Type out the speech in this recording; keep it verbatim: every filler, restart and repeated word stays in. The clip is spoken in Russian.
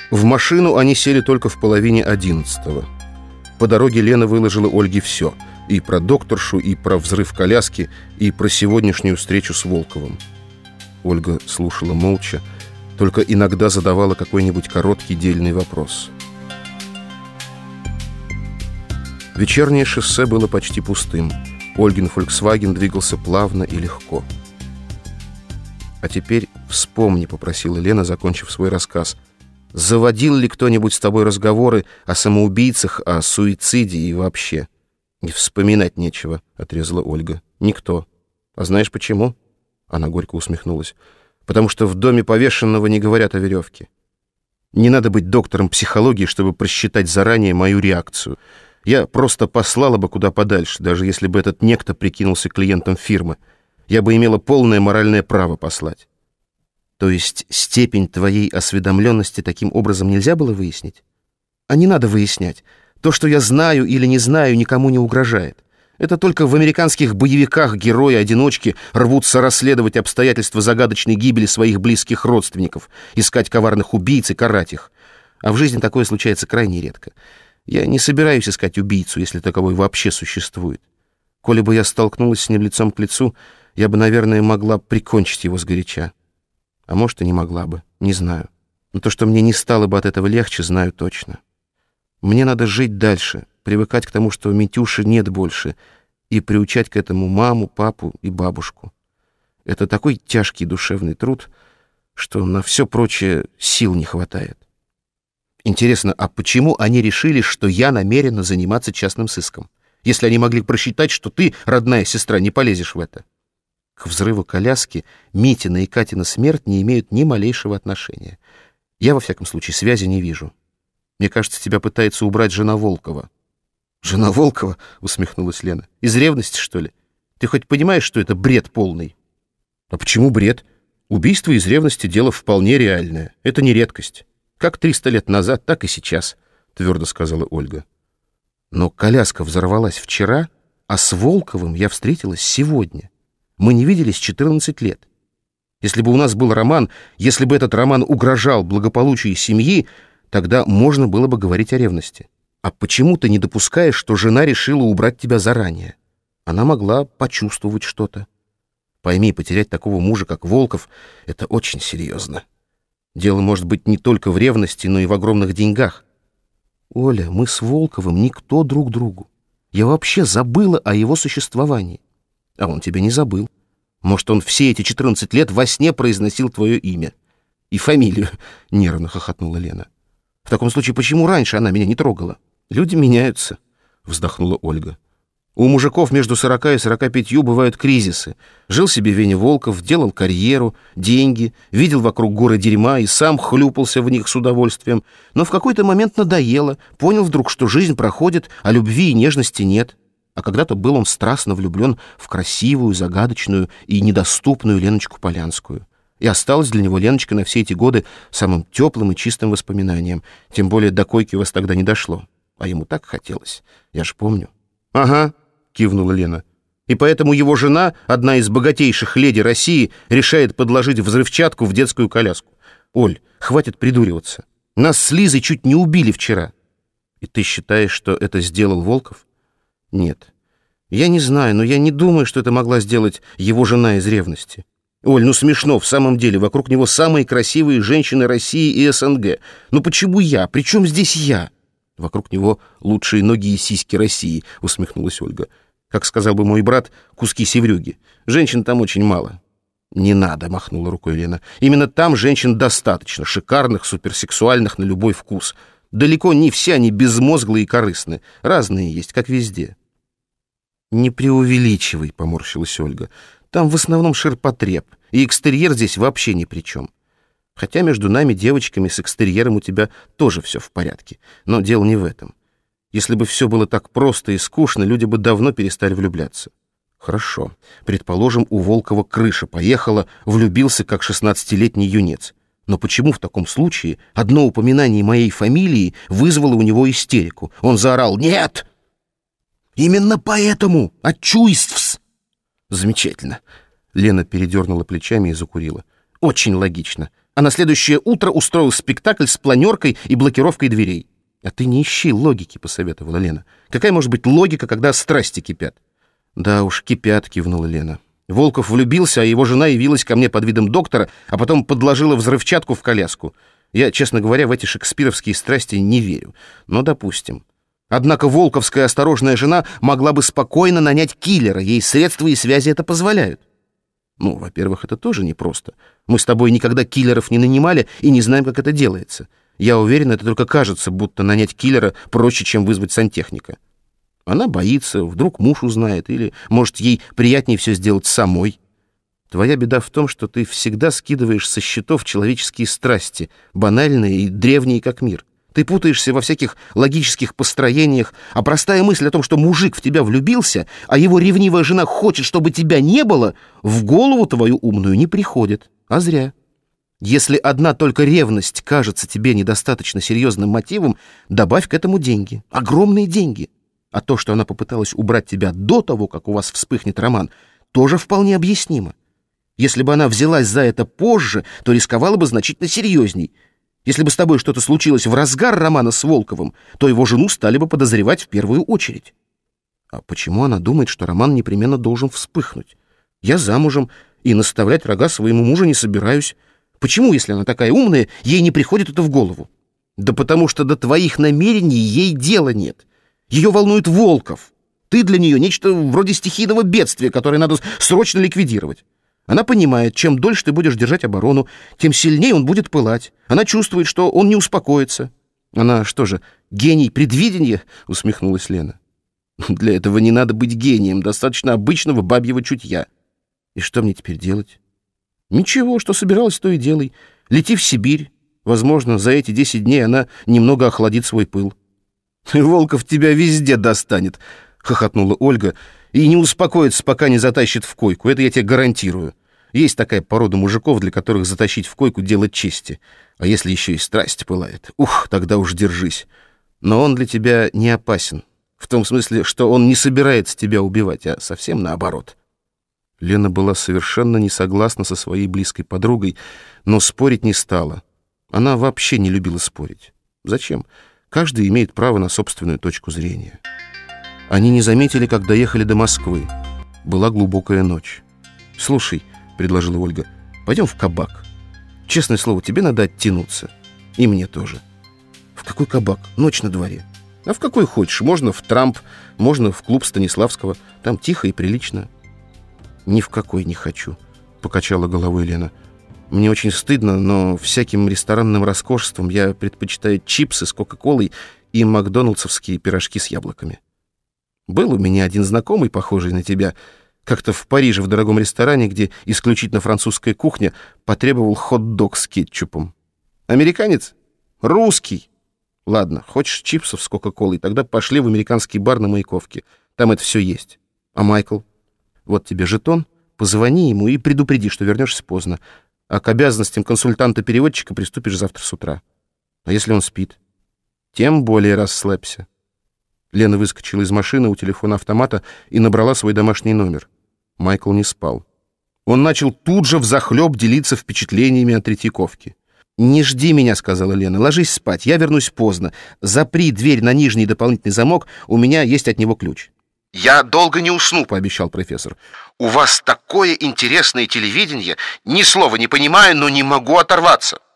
В машину они сели только в половине одиннадцатого. По дороге Лена выложила Ольге все. И про докторшу, и про взрыв коляски, и про сегодняшнюю встречу с Волковым. Ольга слушала молча, только иногда задавала какой-нибудь короткий дельный вопрос. Вечернее шоссе было почти пустым. Ольгин «Фольксваген» двигался плавно и легко. «А теперь вспомни», — попросила Лена, закончив свой рассказ. «Заводил ли кто-нибудь с тобой разговоры о самоубийцах, о суициде и вообще?» «Не вспоминать нечего», — отрезала Ольга. «Никто. А знаешь почему?» Она горько усмехнулась. «Потому что в доме повешенного не говорят о веревке. Не надо быть доктором психологии, чтобы просчитать заранее мою реакцию. Я просто послала бы куда подальше, даже если бы этот некто прикинулся клиентом фирмы. Я бы имела полное моральное право послать». «То есть степень твоей осведомленности таким образом нельзя было выяснить?» «А не надо выяснять. То, что я знаю или не знаю, никому не угрожает. Это только в американских боевиках герои-одиночки рвутся расследовать обстоятельства загадочной гибели своих близких родственников, искать коварных убийц и карать их. А в жизни такое случается крайне редко. Я не собираюсь искать убийцу, если таковой вообще существует. Коли бы я столкнулась с ним лицом к лицу, я бы, наверное, могла прикончить его сгоряча. А может, и не могла бы, не знаю. Но то, что мне не стало бы от этого легче, знаю точно. Мне надо жить дальше, привыкать к тому, что Митюши нет больше, и приучать к этому маму, папу и бабушку. Это такой тяжкий душевный труд, что на все прочее сил не хватает. Интересно, а почему они решили, что я намерена заниматься частным сыском, если они могли просчитать, что ты, родная сестра, не полезешь в это? К взрыву коляски Митина и Катина смерть не имеют ни малейшего отношения. Я, во всяком случае, связи не вижу. Мне кажется, тебя пытается убрать жена Волкова». «Жена Волкова?» — усмехнулась Лена. «Из ревности, что ли? Ты хоть понимаешь, что это бред полный?» «А почему бред? Убийство из ревности — дело вполне реальное. Это не редкость. Как триста лет назад, так и сейчас», — твердо сказала Ольга. «Но коляска взорвалась вчера, а с Волковым я встретилась сегодня. Мы не виделись четырнадцать лет. Если бы у нас был роман, если бы этот роман угрожал благополучию семьи, тогда можно было бы говорить о ревности. А почему ты не допускаешь, что жена решила убрать тебя заранее? Она могла почувствовать что-то. Пойми, потерять такого мужа, как Волков, это очень серьезно. Дело может быть не только в ревности, но и в огромных деньгах. Оля, мы с Волковым никто друг другу. Я вообще забыла о его существовании. А он тебя не забыл. Может, он все эти четырнадцать лет во сне произносил твое имя. И фамилию, — нервно хохотнула Лена. В таком случае, почему раньше она меня не трогала? Люди меняются, — вздохнула Ольга. У мужиков между сорока и сорока пятью бывают кризисы. Жил себе Веня Волков, делал карьеру, деньги, видел вокруг горы дерьма и сам хлюпался в них с удовольствием. Но в какой-то момент надоело, понял вдруг, что жизнь проходит, а любви и нежности нет. А когда-то был он страстно влюблен в красивую, загадочную и недоступную Леночку Полянскую. И осталась для него Леночка на все эти годы самым теплым и чистым воспоминанием. Тем более до койки у вас тогда не дошло. А ему так хотелось, я ж помню. «Ага», — кивнула Лена. «И поэтому его жена, одна из богатейших леди России, решает подложить взрывчатку в детскую коляску. Оль, хватит придуриваться. Нас с Лизой чуть не убили вчера». «И ты считаешь, что это сделал Волков?» «Нет. Я не знаю, но я не думаю, что это могла сделать его жена из ревности. Оль, ну смешно, в самом деле, вокруг него самые красивые женщины России и СНГ. Ну почему я? При чем здесь я?» «Вокруг него лучшие ноги и сиськи России», — усмехнулась Ольга. «Как сказал бы мой брат, куски севрюги. Женщин там очень мало». «Не надо», — махнула рукой Лена. «Именно там женщин достаточно, шикарных, суперсексуальных на любой вкус. Далеко не все они безмозглые и корыстные. Разные есть, как везде». «Не преувеличивай», — поморщилась Ольга. «Там в основном ширпотреб, и экстерьер здесь вообще ни при чем. Хотя между нами, девочками, с экстерьером у тебя тоже все в порядке. Но дело не в этом. Если бы все было так просто и скучно, люди бы давно перестали влюбляться». «Хорошо. Предположим, у Волкова крыша поехала, влюбился как шестнадцатилетний юнец. Но почему в таком случае одно упоминание моей фамилии вызвало у него истерику? Он заорал «Нет!» «Именно поэтому! От чувств!» «Замечательно!» Лена передернула плечами и закурила. «Очень логично. а на следующее утро устроил спектакль с планеркой и блокировкой дверей. «А ты не ищи логики», — посоветовала Лена. «Какая может быть логика, когда страсти кипят?» «Да уж, кипят», — кивнула Лена. «Волков влюбился, а его жена явилась ко мне под видом доктора, а потом подложила взрывчатку в коляску. Я, честно говоря, в эти шекспировские страсти не верю. Но допустим. Однако волковская осторожная жена могла бы спокойно нанять киллера. Ей средства и связи это позволяют». «Ну, во-первых, это тоже непросто. Мы с тобой никогда киллеров не нанимали и не знаем, как это делается. Я уверен, это только кажется, будто нанять киллера проще, чем вызвать сантехника. Она боится, вдруг муж узнает, или, может, ей приятнее все сделать самой. Твоя беда в том, что ты всегда скидываешь со счетов человеческие страсти, банальные и древние, как мир. Ты путаешься во всяких логических построениях, а простая мысль о том, что мужик в тебя влюбился, а его ревнивая жена хочет, чтобы тебя не было, в голову твою умную не приходит. А зря. Если одна только ревность кажется тебе недостаточно серьезным мотивом, добавь к этому деньги. Огромные деньги. А то, что она попыталась убрать тебя до того, как у вас вспыхнет роман, тоже вполне объяснимо. Если бы она взялась за это позже, то рисковала бы значительно серьезней. Если бы с тобой что-то случилось в разгар романа с Волковым, то его жену стали бы подозревать в первую очередь. А почему она думает, что роман непременно должен вспыхнуть? Я замужем и наставлять рога своему мужу не собираюсь. Почему, если она такая умная, ей не приходит это в голову? Да потому что до твоих намерений ей дела нет. Ее волнует Волков. Ты для нее нечто вроде стихийного бедствия, которое надо срочно ликвидировать. Она понимает, чем дольше ты будешь держать оборону, тем сильнее он будет пылать. Она чувствует, что он не успокоится. Она что же, гений предвидения? Усмехнулась Лена. Для этого не надо быть гением, достаточно обычного бабьего чутья. И что мне теперь делать? Ничего, что собиралась, то и делай. Лети в Сибирь. Возможно, за эти десять дней она немного охладит свой пыл. Волков тебя везде достанет, хохотнула Ольга, и не успокоится, пока не затащит в койку. Это я тебе гарантирую. Есть такая порода мужиков, для которых затащить в койку — дело чести. А если еще и страсть пылает, ух, тогда уж держись. Но он для тебя не опасен. В том смысле, что он не собирается тебя убивать, а совсем наоборот. Лена была совершенно не согласна со своей близкой подругой, но спорить не стала. Она вообще не любила спорить. Зачем? Каждый имеет право на собственную точку зрения. Они не заметили, как доехали до Москвы. Была глубокая ночь. «Слушай», — предложила Ольга, — «пойдем в кабак. Честное слово, тебе надо оттянуться. И мне тоже». «В какой кабак? Ночь на дворе». «А в какой хочешь. Можно в Трамп, можно в клуб Станиславского. Там тихо и прилично». «Ни в какой не хочу», — покачала головой Лена. «Мне очень стыдно, но всяким ресторанным роскошеством я предпочитаю чипсы с кока-колой и макдональдсовские пирожки с яблоками. Был у меня один знакомый, похожий на тебя, как-то в Париже в дорогом ресторане, где исключительно французская кухня, потребовал хот-дог с кетчупом. Американец? Русский. Ладно, хочешь чипсов с кока-колой, тогда пошли в американский бар на Маяковке. Там это все есть. А Майкл? Вот тебе жетон, позвони ему и предупреди, что вернешься поздно. А к обязанностям консультанта-переводчика приступишь завтра с утра. А если он спит? Тем более расслабься». Лена выскочила из машины у телефона автомата и набрала свой домашний номер. Майкл не спал. Он начал тут же взахлеб делиться впечатлениями от Третьяковки. «Не жди меня», — сказала Лена, — «ложись спать, я вернусь поздно. Запри дверь на нижний дополнительный замок, у меня есть от него ключ». «Я долго не усну», — пообещал профессор. «У вас такое интересное телевидение, ни слова не понимаю, но не могу оторваться».